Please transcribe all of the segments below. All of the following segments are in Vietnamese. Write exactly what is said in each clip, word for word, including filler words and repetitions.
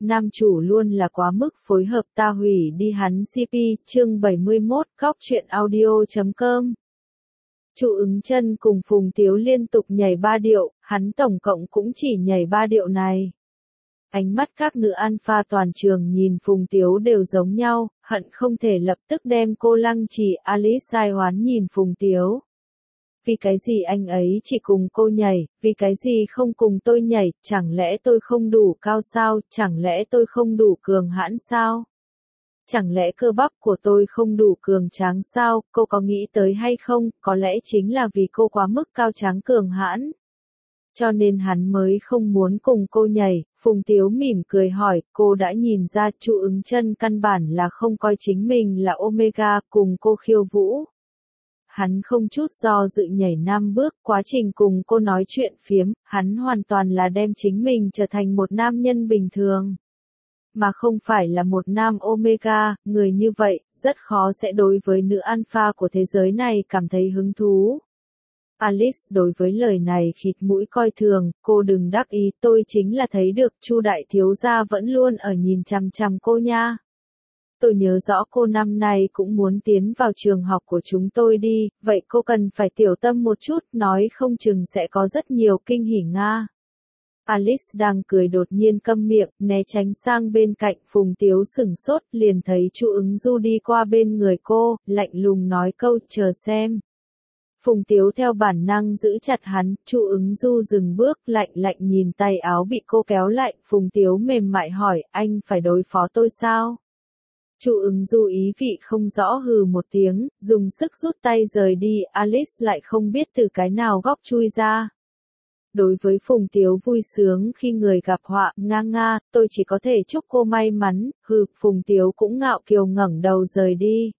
nam chủ luôn là quá mức phối hợp ta hủy đi hắn xê pê, chương bảy mươi mốt, góc truyện audio chấm com. Chu Ứng Chân cùng Phùng Tiếu liên tục nhảy ba điệu, hắn tổng cộng cũng chỉ nhảy ba điệu này. Ánh mắt các nữ alpha toàn trường nhìn Phùng Tiếu đều giống nhau, hận không thể lập tức đem cô lăng trì. Alice sai hoán nhìn Phùng Tiếu. Vì cái gì anh ấy chỉ cùng cô nhảy, vì cái gì không cùng tôi nhảy, chẳng lẽ tôi không đủ cao sao, chẳng lẽ tôi không đủ cường hãn sao? Chẳng lẽ cơ bắp của tôi không đủ cường tráng sao, cô có nghĩ tới hay không, có lẽ chính là vì cô quá mức cao tráng cường hãn. Cho nên hắn mới không muốn cùng cô nhảy. Phùng Tiếu mỉm cười hỏi, cô đã nhìn ra Chu Ứng Chân căn bản là không coi chính mình là Omega, cùng cô khiêu vũ. Hắn không chút do dự nhảy năm bước, quá trình cùng cô nói chuyện phiếm, hắn hoàn toàn là đem chính mình trở thành một nam nhân bình thường. Mà không phải là một nam Omega, người như vậy, rất khó sẽ đối với nữ alpha của thế giới này cảm thấy hứng thú. Alice đối với lời này khịt mũi coi thường, cô đừng đắc ý, tôi chính là thấy được Chu đại thiếu gia vẫn luôn ở nhìn chằm chằm cô nha. Tôi nhớ rõ cô năm nay cũng muốn tiến vào trường học của chúng tôi đi, vậy cô cần phải tiểu tâm một chút, nói không chừng sẽ có rất nhiều kinh hỉ nga. Alice đang cười đột nhiên câm miệng, né tránh sang bên cạnh. Phùng Tiếu sửng sốt, liền thấy Chu Ứng Du đi qua bên người cô, lạnh lùng nói câu, chờ xem. Phùng Tiếu theo bản năng giữ chặt hắn, Chu Ứng Du dừng bước, lạnh lạnh nhìn tay áo bị cô kéo lại. Phùng Tiếu mềm mại hỏi, anh phải đối phó tôi sao? Chu Ứng Du ý vị không rõ hừ một tiếng, dùng sức rút tay rời đi. Alice lại không biết từ cái nào góc chui ra. Đối với Phùng Tiếu vui sướng khi người gặp họa, nga nga, tôi chỉ có thể chúc cô may mắn. Hừ, Phùng Tiếu cũng ngạo kiều ngẩng đầu rời đi.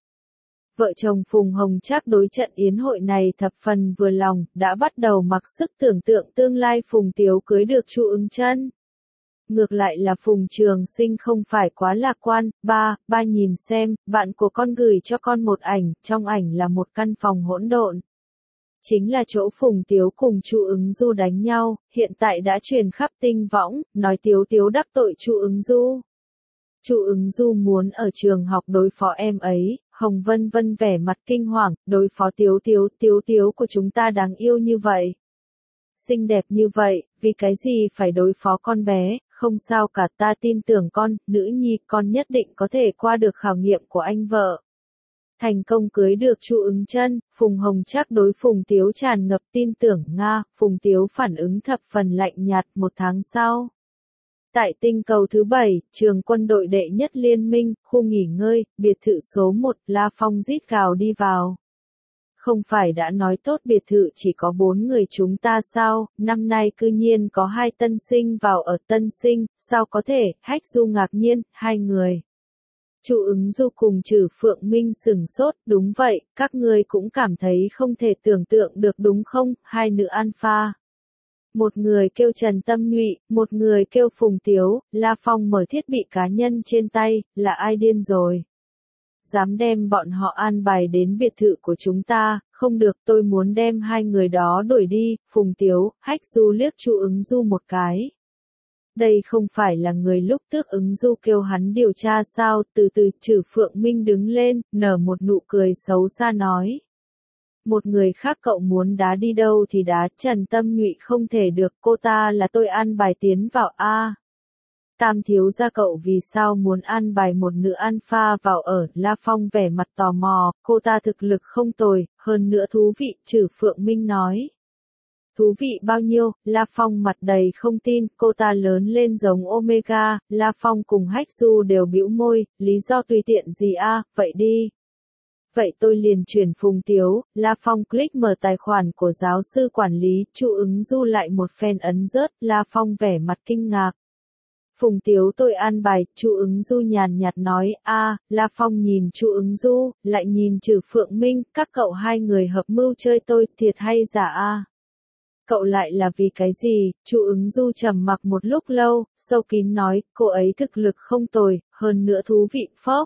Vợ chồng Phùng Hồng Trác đối trận yến hội này thập phần vừa lòng, đã bắt đầu mặc sức tưởng tượng tương lai Phùng Tiếu cưới được Chu Ứng Chân. Ngược lại là Phùng Trường Sinh không phải quá lạc quan. Ba, ba nhìn xem, bạn của con gửi cho con một ảnh, trong ảnh là một căn phòng hỗn độn. Chính là chỗ Phùng Tiếu cùng Chu Ứng Du đánh nhau, hiện tại đã truyền khắp tinh võng, nói Tiếu Tiếu đắc tội Chu Ứng Du. Chu Ứng Du muốn ở trường học đối phó em ấy. Hồng Vân Vân vẻ mặt kinh hoàng, đối phó Tiếu Tiếu, Tiếu Tiếu của chúng ta đáng yêu như vậy. Xinh đẹp như vậy, vì cái gì phải đối phó con bé, không sao cả, ta tin tưởng con, nữ nhi, con nhất định có thể qua được khảo nghiệm của anh vợ. Thành công cưới được Chu Ứng Chân, Phùng Hồng Trác đối Phùng Tiếu tràn ngập tin tưởng. Nga, Phùng Tiếu phản ứng thập phần lạnh nhạt. Một tháng sau. Tại tinh cầu thứ bảy, trường quân đội đệ nhất liên minh, khu nghỉ ngơi, biệt thự số một, La Phong rít gào đi vào. Không phải đã nói tốt biệt thự chỉ có bốn người chúng ta sao, năm nay cư nhiên có hai tân sinh vào ở. Tân sinh, sao có thể? Hách Du ngạc nhiên, hai người. Chu Ứng Du cùng Trử Phượng Minh sửng sốt, đúng vậy, các ngươi cũng cảm thấy không thể tưởng tượng được đúng không? Hai nữ alpha. Một người kêu Trần Tâm Nhụy, một người kêu Phùng Tiếu. La Phong mở thiết bị cá nhân trên tay, là ai điên rồi? Dám đem bọn họ an bài đến biệt thự của chúng ta, không được, tôi muốn đem hai người đó đuổi đi. Phùng Tiếu, Hách Du liếc Chu Ứng Du một cái. Đây không phải là người lúc trước Ứng Du kêu hắn điều tra sao? Từ từ. Trử Phượng Minh đứng lên, nở một nụ cười xấu xa nói. Một người khác cậu muốn đá đi đâu thì đá. Trần Tâm Nhụy không thể được, cô ta là tôi an bài tiến vào. A à, Tam thiếu gia cậu vì sao muốn an bài một nữ alpha vào ở? La Phong vẻ mặt tò mò, cô ta thực lực không tồi, hơn nữa thú vị. Trử Phượng Minh nói. Thú vị bao nhiêu? La Phong mặt đầy không tin, cô ta lớn lên giống Omega. La Phong cùng Hách Du đều bĩu môi, lý do tùy tiện gì a, à, vậy đi. Vậy tôi liền chuyển Phùng Tiếu. La Phong click mở tài khoản của giáo sư quản lý. Chu Ứng Du lại một phen ấn rớt. La Phong vẻ mặt kinh ngạc. Phùng Tiếu tôi an bài. Chu Ứng Du nhàn nhạt nói. A, à, La Phong nhìn Chu Ứng Du, lại nhìn Trử Phượng Minh, các cậu hai người hợp mưu chơi tôi, thiệt hay giả a? À? Cậu lại là vì cái gì? Chu Ứng Du trầm mặc một lúc lâu, sâu kín nói, cô ấy thực lực không tồi, hơn nữa thú vị. Phốc.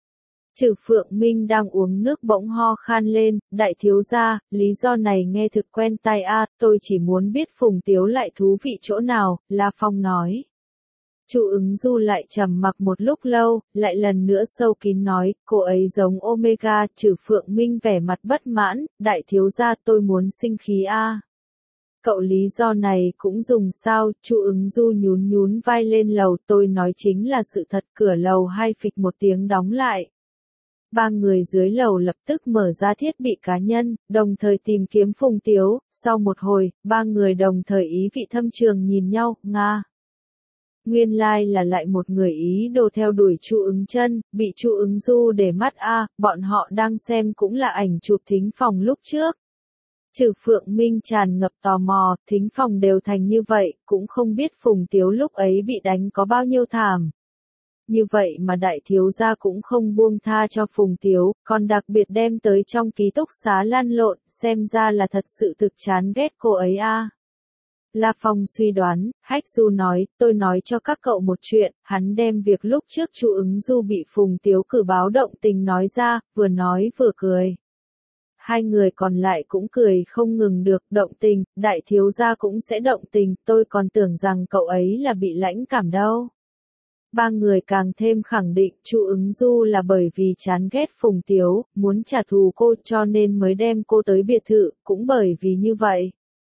Trử Phượng Minh đang uống nước bỗng ho khan lên, đại thiếu gia, lý do này nghe thực quen tai a, tôi chỉ muốn biết Phùng Tiếu lại thú vị chỗ nào. La Phong nói. Chu ứng du lại trầm mặc một lúc lâu, lại lần nữa sâu kín nói, cô ấy giống Omega. Trừ Phượng Minh vẻ mặt bất mãn, đại thiếu gia tôi muốn sinh khí a. Cậu lý do này cũng dùng sao? Chu ứng du nhún nhún vai lên lầu, tôi nói chính là sự thật. Cửa lầu hai phịch một tiếng đóng lại. Ba người dưới lầu lập tức mở ra thiết bị cá nhân, đồng thời tìm kiếm Phùng Tiếu. Sau một hồi, ba người đồng thời ý vị thâm trường nhìn nhau, nga. Nguyên lai like là lại một người ý đồ theo đuổi Chu Ứng Chân, bị Chu Ứng Du để mắt a, bọn họ đang xem cũng là ảnh chụp thính phòng lúc trước. Trừ Phượng Minh tràn ngập tò mò, thính phòng đều thành như vậy, cũng không biết Phùng Tiếu lúc ấy bị đánh có bao nhiêu thảm. Như vậy mà đại thiếu gia cũng không buông tha cho Phùng Tiếu, còn đặc biệt đem tới trong ký túc xá lăn lộn, xem ra là thật sự thực chán ghét cô ấy a. La Phong suy đoán, Hách Du nói, tôi nói cho các cậu một chuyện, hắn đem việc lúc trước Chu Ứng Du bị Phùng Tiếu cử báo động tình nói ra, vừa nói vừa cười. Hai người còn lại cũng cười không ngừng được, động tình, đại thiếu gia cũng sẽ động tình, tôi còn tưởng rằng cậu ấy là bị lãnh cảm đâu. Ba người càng thêm khẳng định Chu Ứng Du là bởi vì chán ghét Phùng Tiếu, muốn trả thù cô cho nên mới đem cô tới biệt thự, cũng bởi vì như vậy.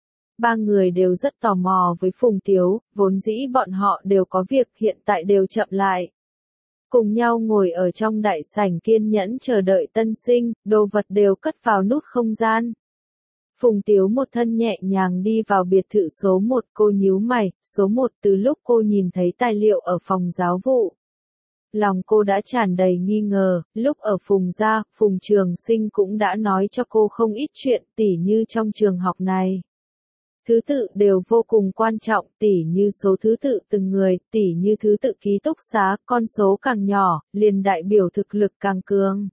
Ba người đều rất tò mò với Phùng Tiếu, vốn dĩ bọn họ đều có việc hiện tại đều chậm lại. Cùng nhau ngồi ở trong đại sảnh kiên nhẫn chờ đợi tân sinh, đồ vật đều cất vào nút không gian. Phùng Tiếu một thân nhẹ nhàng đi vào biệt thự số một, cô nhíu mày, số một từ lúc cô nhìn thấy tài liệu ở phòng giáo vụ. Lòng cô đã tràn đầy nghi ngờ, lúc ở Phùng gia, Phùng Trường Sinh cũng đã nói cho cô không ít chuyện, tỉ như trong trường học này. Thứ tự đều vô cùng quan trọng, tỉ như số thứ tự từng người, tỉ như thứ tự ký túc xá, con số càng nhỏ, liền đại biểu thực lực càng cường.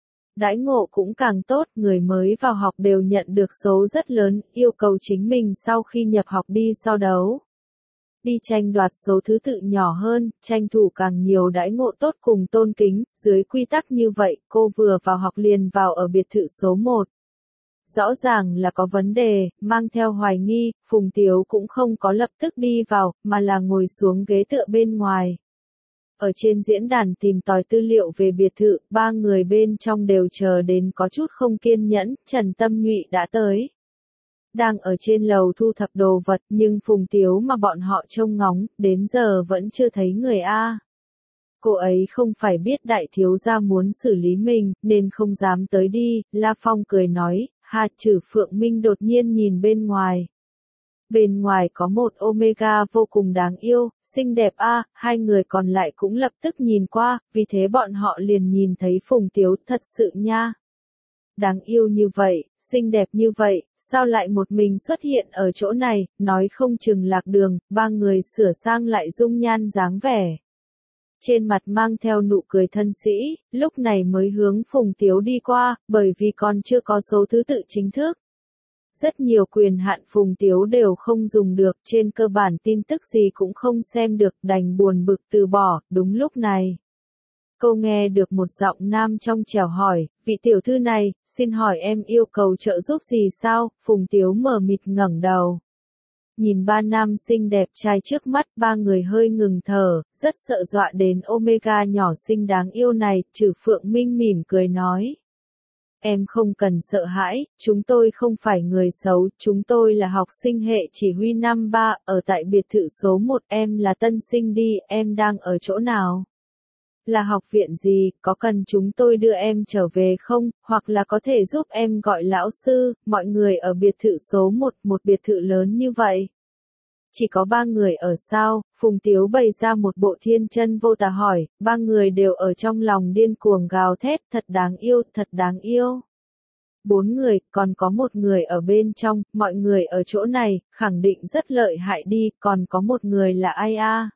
Đãi ngộ cũng càng tốt, người mới vào học đều nhận được số rất lớn, yêu cầu chính mình sau khi nhập học đi so đấu. Đi tranh đoạt số thứ tự nhỏ hơn, tranh thủ càng nhiều đãi ngộ tốt cùng tôn kính, dưới quy tắc như vậy, cô vừa vào học liền vào ở biệt thự số một. Rõ ràng là có vấn đề, mang theo hoài nghi, Phùng Tiếu cũng không có lập tức đi vào, mà là ngồi xuống ghế tựa bên ngoài. Ở trên diễn đàn tìm tòi tư liệu về biệt thự, ba người bên trong đều chờ đến có chút không kiên nhẫn, Trần Tâm Nhụy đã tới. Đang ở trên lầu thu thập đồ vật, nhưng Phùng Tiếu mà bọn họ trông ngóng, đến giờ vẫn chưa thấy người a. Cô ấy không phải biết đại thiếu gia muốn xử lý mình, nên không dám tới đi, La Phong cười nói, ha. Trừ Phượng Minh đột nhiên nhìn bên ngoài. Bên ngoài có một Omega vô cùng đáng yêu, xinh đẹp a, hai người còn lại cũng lập tức nhìn qua, vì thế bọn họ liền nhìn thấy Phùng Tiếu, thật sự nha. Đáng yêu như vậy, xinh đẹp như vậy, sao lại một mình xuất hiện ở chỗ này, nói không chừng lạc đường, ba người sửa sang lại dung nhan dáng vẻ. Trên mặt mang theo nụ cười thân sĩ, lúc này mới hướng Phùng Tiếu đi qua, bởi vì còn chưa có số thứ tự chính thức. Rất nhiều quyền hạn Phùng Tiếu đều không dùng được, trên cơ bản tin tức gì cũng không xem được, đành buồn bực từ bỏ, đúng lúc này. Cô nghe được một giọng nam trong trẻo hỏi, vị tiểu thư này, xin hỏi em yêu cầu trợ giúp gì sao? Phùng Tiếu mờ mịt ngẩng đầu. Nhìn ba nam xinh đẹp trai trước mắt, ba người hơi ngừng thở, rất sợ dọa đến Omega nhỏ xinh đáng yêu này, Trừ Phượng Minh mỉm cười nói. Em không cần sợ hãi, chúng tôi không phải người xấu, chúng tôi là học sinh hệ chỉ huy năm ba, ở tại biệt thự số một, em là tân sinh đi, em đang ở chỗ nào? Là học viện gì, có cần chúng tôi đưa em trở về không, hoặc là có thể giúp em gọi lão sư, mọi người ở biệt thự số một, một biệt thự lớn như vậy. Chỉ có ba người ở sao, Phùng Tiếu bày ra một bộ thiên chân vô tà hỏi, ba người đều ở trong lòng điên cuồng gào thét, thật đáng yêu, thật đáng yêu. Bốn người, còn có một người ở bên trong, mọi người ở chỗ này, khẳng định rất lợi hại đi, còn có một người là ai a?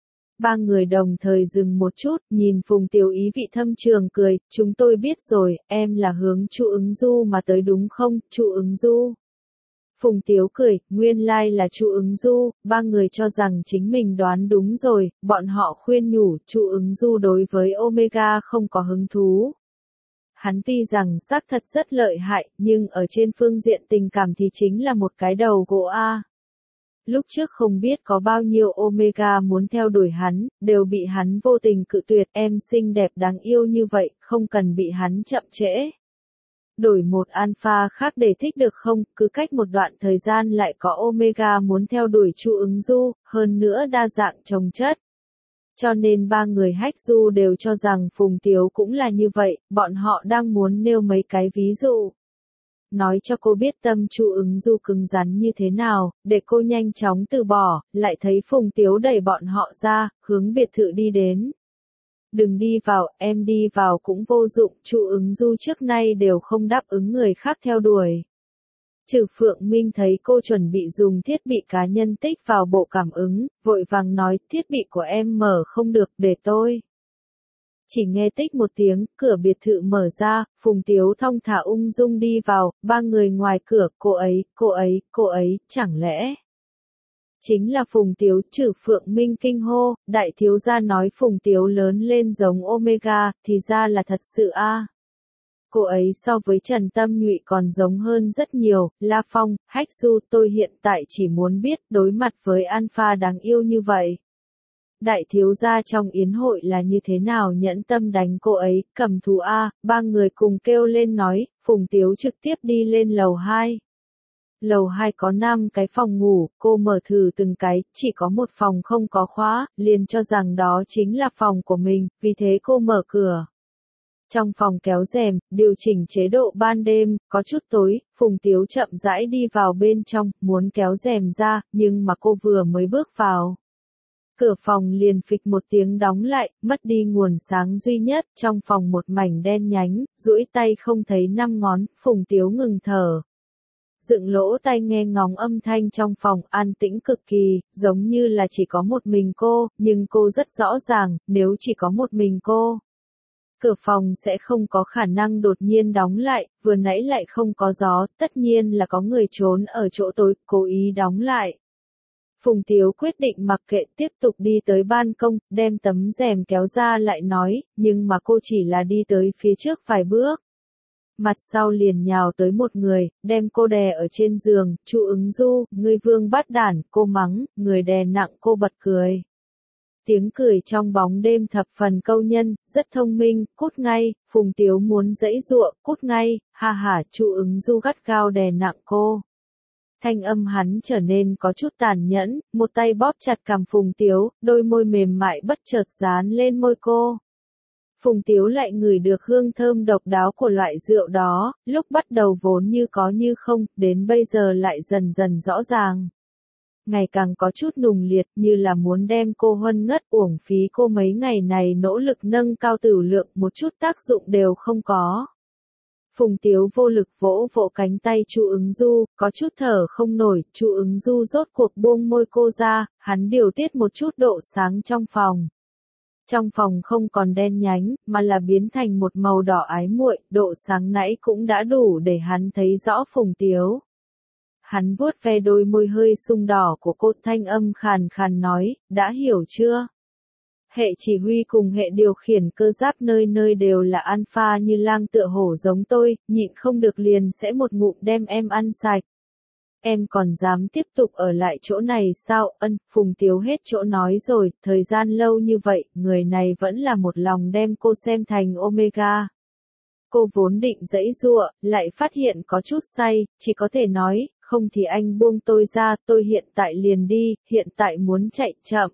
Ba người đồng thời dừng một chút, nhìn Phùng Tiếu ý vị thâm trường cười, chúng tôi biết rồi, em là hướng Chu Ứng Du mà tới đúng không, Chu Ứng Du. Phùng Tiếu cười, nguyên lai like là Chu Ứng Du, ba người cho rằng chính mình đoán đúng rồi, bọn họ khuyên nhủ, Chu Ứng Du đối với Omega không có hứng thú. Hắn tuy rằng xác thật rất lợi hại, nhưng ở trên phương diện tình cảm thì chính là một cái đầu gỗ a. Lúc trước không biết có bao nhiêu Omega muốn theo đuổi hắn, đều bị hắn vô tình cự tuyệt. Em xinh đẹp đáng yêu như vậy, không cần bị hắn chậm trễ. Đổi một alpha khác để thích được không? Cứ cách một đoạn thời gian lại có Omega muốn theo đuổi Chu Ứng Du, hơn nữa đa dạng trồng chất. Cho nên ba người Hách Du đều cho rằng Phùng Tiếu cũng là như vậy, bọn họ đang muốn nêu mấy cái ví dụ. Nói cho cô biết tâm Chu Ứng Du cứng rắn như thế nào, để cô nhanh chóng từ bỏ, lại thấy Phùng Tiếu đẩy bọn họ ra, hướng biệt thự đi đến. Đừng đi vào, em đi vào cũng vô dụng, Chu Ứng Du trước nay đều không đáp ứng người khác theo đuổi. Trừ Phượng Minh thấy cô chuẩn bị dùng thiết bị cá nhân tích vào bộ cảm ứng, vội vàng nói, thiết bị của em mở không được, để tôi. Chỉ nghe tích một tiếng, cửa biệt thự mở ra, Phùng Tiếu thong thả ung dung đi vào, ba người ngoài cửa, cô ấy, cô ấy, cô ấy, chẳng lẽ. Chính là Phùng Tiếu. Trừ Phượng Minh kinh hô, đại thiếu gia nói Phùng Tiếu lớn lên giống Omega, thì ra là thật sự a. Cô ấy so với Trần Tâm Nhụy còn giống hơn rất nhiều. La Phong, Hách Du, tôi hiện tại chỉ muốn biết đối mặt với alpha đáng yêu như vậy. Đại thiếu gia trong yến hội là như thế nào nhẫn tâm đánh cô ấy, cầm thú a. Ba người cùng kêu lên nói, Phùng Tiếu trực tiếp đi lên lầu hai. Lầu hai có năm cái phòng ngủ, cô mở thử từng cái, chỉ có một phòng không có khóa, liền cho rằng đó chính là phòng của mình, vì thế cô mở cửa. Trong phòng kéo rèm, điều chỉnh chế độ ban đêm, có chút tối, Phùng Tiếu chậm rãi đi vào bên trong, muốn kéo rèm ra, nhưng mà cô vừa mới bước vào. Cửa phòng liền phịch một tiếng đóng lại, mất đi nguồn sáng duy nhất, trong phòng một mảnh đen nhánh, duỗi tay không thấy năm ngón, Phùng Tiếu ngừng thở. Dựng lỗ tai nghe ngóng âm thanh trong phòng, an tĩnh cực kỳ, giống như là chỉ có một mình cô, nhưng cô rất rõ ràng, nếu chỉ có một mình cô. Cửa phòng sẽ không có khả năng đột nhiên đóng lại, vừa nãy lại không có gió, tất nhiên là có người trốn ở chỗ tối, cố ý đóng lại. Phùng Tiếu quyết định mặc kệ, tiếp tục đi tới ban công, đem tấm rèm kéo ra lại nói, nhưng mà cô chỉ là đi tới phía trước vài bước. Mặt sau liền nhào tới một người, đem cô đè ở trên giường, Chu Ứng Du, ngươi vương bát đản, cô mắng, người đè nặng cô bật cười. Tiếng cười trong bóng đêm thập phần câu nhân, rất thông minh, cút ngay, Phùng Tiếu muốn giãy giụa, cút ngay, ha ha, Chu Ứng Du gắt gao đè nặng cô. Thanh âm hắn trở nên có chút tàn nhẫn, một tay bóp chặt cằm Phùng Tiếu, đôi môi mềm mại bất chợt dán lên môi cô. Phùng Tiếu lại ngửi được hương thơm độc đáo của loại rượu đó, lúc bắt đầu vốn như có như không, đến bây giờ lại dần dần rõ ràng. Ngày càng có chút nùng liệt, như là muốn đem cô huân ngất, uổng phí cô mấy ngày này nỗ lực nâng cao tử lượng, một chút tác dụng đều không có. Phùng Tiếu vô lực vỗ vỗ cánh tay Chu Ứng Du, có chút thở không nổi, Chu Ứng Du rốt cuộc buông môi cô ra, hắn điều tiết một chút độ sáng trong phòng. Trong phòng không còn đen nhánh, mà là biến thành một màu đỏ ái muội, độ sáng nãy cũng đã đủ để hắn thấy rõ Phùng Tiếu. Hắn vuốt ve đôi môi hơi sung đỏ của cô, thanh âm khàn khàn nói, đã hiểu chưa? Hệ chỉ huy cùng hệ điều khiển cơ giáp nơi nơi đều là alpha như lang tựa hổ giống tôi, nhịn không được liền sẽ một ngụm đem em ăn sạch. Em còn dám tiếp tục ở lại chỗ này sao? Ân, Phùng Tiếu hết chỗ nói rồi, thời gian lâu như vậy, người này vẫn là một lòng đem cô xem thành Omega. Cô vốn định giãy giụa, lại phát hiện có chút say, chỉ có thể nói, không thì anh buông tôi ra, tôi hiện tại liền đi, hiện tại muốn chạy chậm.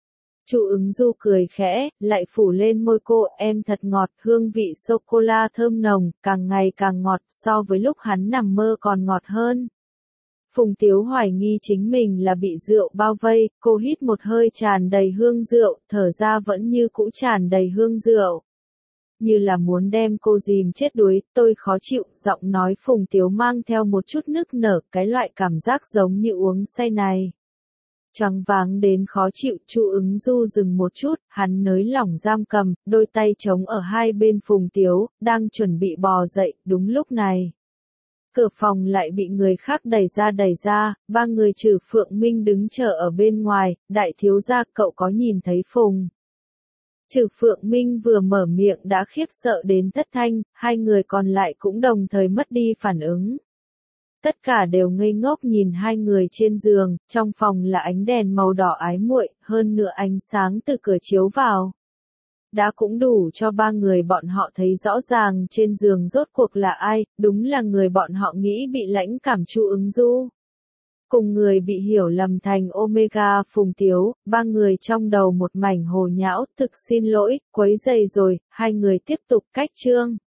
Chu Ứng Du cười khẽ, lại phủ lên môi cô, em thật ngọt, hương vị sô-cô-la thơm nồng, càng ngày càng ngọt, so với lúc hắn nằm mơ còn ngọt hơn. Phùng Tiếu hoài nghi chính mình là bị rượu bao vây, cô hít một hơi tràn đầy hương rượu, thở ra vẫn như cũ tràn đầy hương rượu. Như là muốn đem cô dìm chết đuối, tôi khó chịu, giọng nói Phùng Tiếu mang theo một chút nức nở, cái loại cảm giác giống như uống say này. Choáng váng đến khó chịu, Chu Ứng Du dừng một chút, hắn nới lỏng giam cầm, đôi tay trống ở hai bên Phùng Tiếu, đang chuẩn bị bò dậy, đúng lúc này. Cửa phòng lại bị người khác đẩy ra đẩy ra, ba người trừ Phượng Minh đứng chờ ở bên ngoài, đại thiếu gia cậu có nhìn thấy Phùng. Trừ Phượng Minh vừa mở miệng đã khiếp sợ đến thất thanh, hai người còn lại cũng đồng thời mất đi phản ứng. Tất cả đều ngây ngốc nhìn hai người trên giường, trong phòng là ánh đèn màu đỏ ái muội, hơn nữa ánh sáng từ cửa chiếu vào. Đã cũng đủ cho ba người bọn họ thấy rõ ràng trên giường rốt cuộc là ai, đúng là người bọn họ nghĩ bị lãnh cảm Chu Ứng Du. Cùng người bị hiểu lầm thành Omega Phùng Tiếu, ba người trong đầu một mảnh hồ nhão, thực xin lỗi, quấy rầy rồi, hai người tiếp tục cách chương.